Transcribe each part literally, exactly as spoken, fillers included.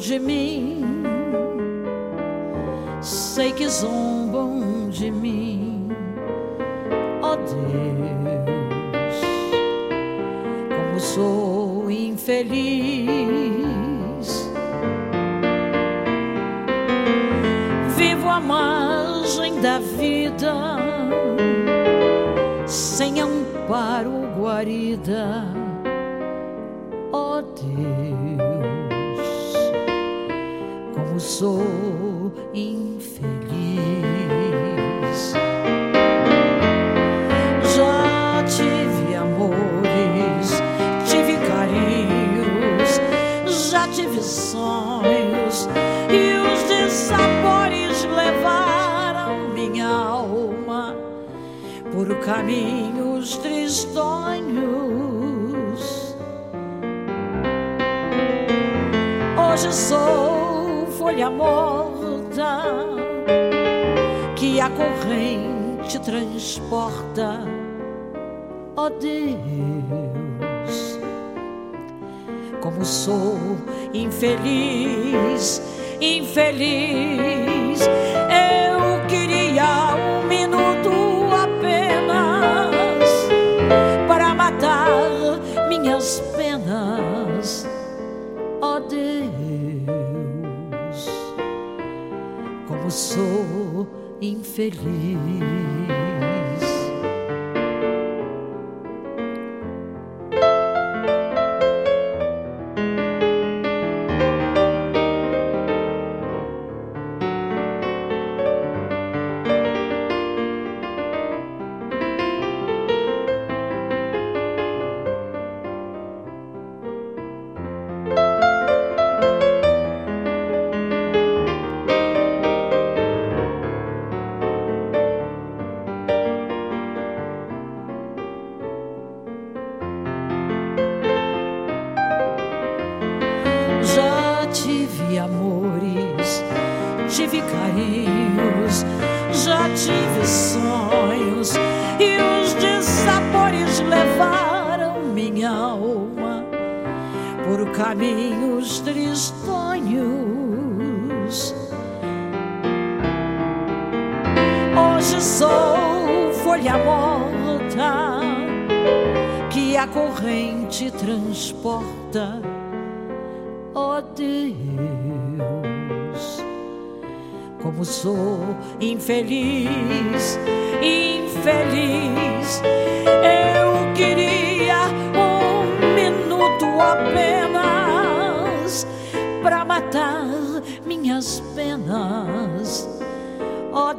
de mim, sei que zombam de mim, ó Deus, como sou infeliz. Vivo à margem da vida, sem amparo, guarida, ó Deus, como sou infeliz. Já tive amores, tive carinhos, já tive sonhos, e os dissabores levaram minha alma por caminhos tristonhos. Hoje sou folha morta que a corrente transporta, ó Deus, como sou infeliz, infeliz. Eu queria um minuto apenas para matar minhas penas, ó Deus, como sou infeliz. Tive amores, tive carinhos, já tive sonhos, e os dissabores levaram minha alma por caminhos tristonhos. Hoje sou folha morta que a corrente transporta, ó Deus, como sou infeliz, infeliz. Eu queria um minuto apenas para matar minhas penas, ó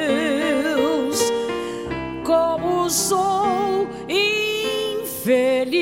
Deus, como sou infeliz.